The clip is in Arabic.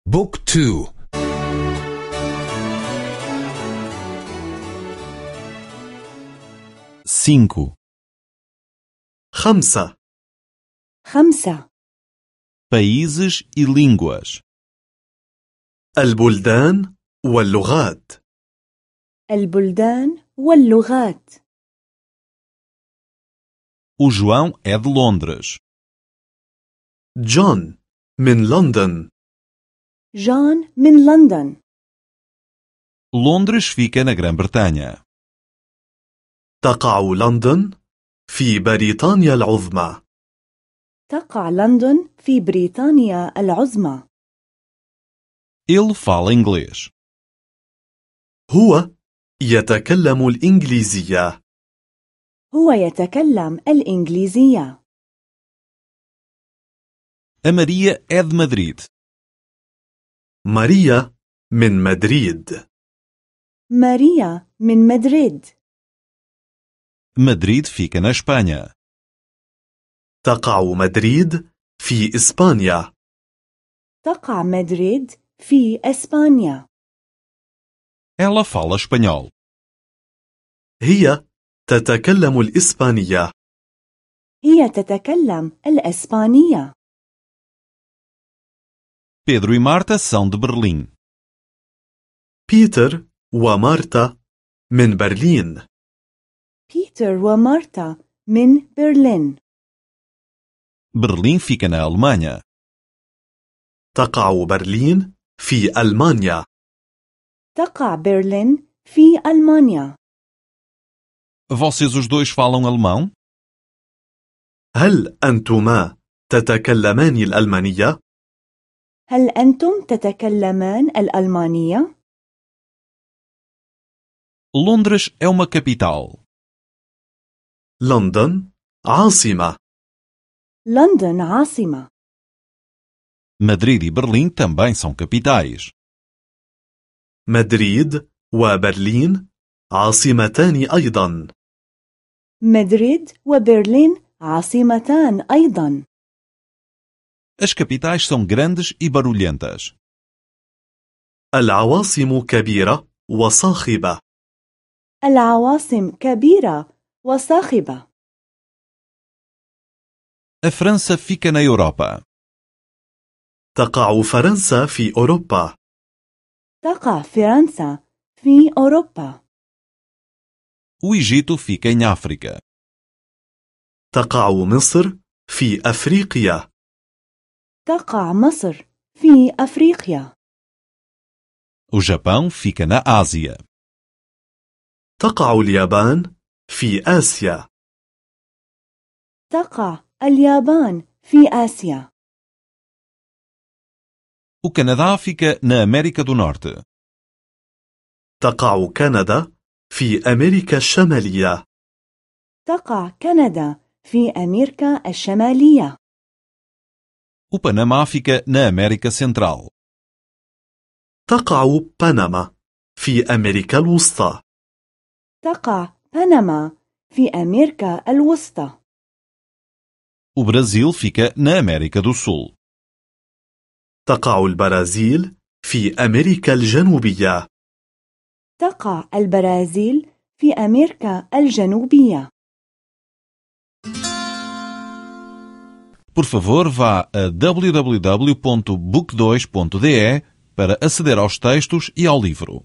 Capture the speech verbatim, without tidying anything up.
بوك تو. cinco, خمسة. خمسة. países e línguas, البلدان واللغات. البلدان واللغات. o João é de Londres, جون من لندن. جون من لندن. Londres fica na Grã-Bretanha, تقع لندن في بريطانيا العظمى. تقع لندن في بريطانيا العظمى. ele fala inglês, هو يتكلم الإنجليزية. هو يتكلم الإنجليزية. a Maria é de Madrid, ماريا من مدريد. ماريا من مدريد. Madrid fica na Espanha, تقع مدريد في إسبانيا. تقع مدريد في إسبانيا. ela fala espanhol, هي تتكلم الإسبانية. هي تتكلم الإسبانية. Pedro e Marta são de Berlim, بيتر ومارتا من برلين. بيتر ومارتا من برلين. Berlim fica na Alemanha, تقع برلين في ألمانيا. تقع برلين في ألمانيا. vocês os dois falam alemão? هل أنتما تتكلمان الألمانية؟ هل أنتم تتكلمان الألمانية؟ Londres é uma capital, لندن عاصمة. لندن عاصمة. Madrid e Berlim também são capitais. مدريد وبرلين عاصمتان أيضا. مدريد وبرلين عاصمتان أيضا. As capitais são grandes e barulhentas. العواصم كبيرة وصاخبة. العواصم كبيرة وصاخبة. A França fica na Europa. تقع فرنسا في أوروبا. تقع فرنسا في أوروبا. O Egito fica em África. تقع مصر في أفريقيا. تقع مصر في أفريقيا. O Japão fica na Ásia. تقع اليابان في آسيا. تقع اليابان في آسيا. O Canadá fica na América do Norte. تقع كندا في أمريكا الشمالية. تقع كندا في أمريكا الشمالية. O Panamá fica na América Central. تقع بنما في أمريكا الوسطى. تقع بنما في أمريكا الوسطى. O Brasil fica na América do Sul. تقع البرازيل في أمريكا الجنوبية. تقع البرازيل في أمريكا الجنوبية. Por favor, vá a w w w ponto book dois ponto d e para aceder aos textos e ao livro.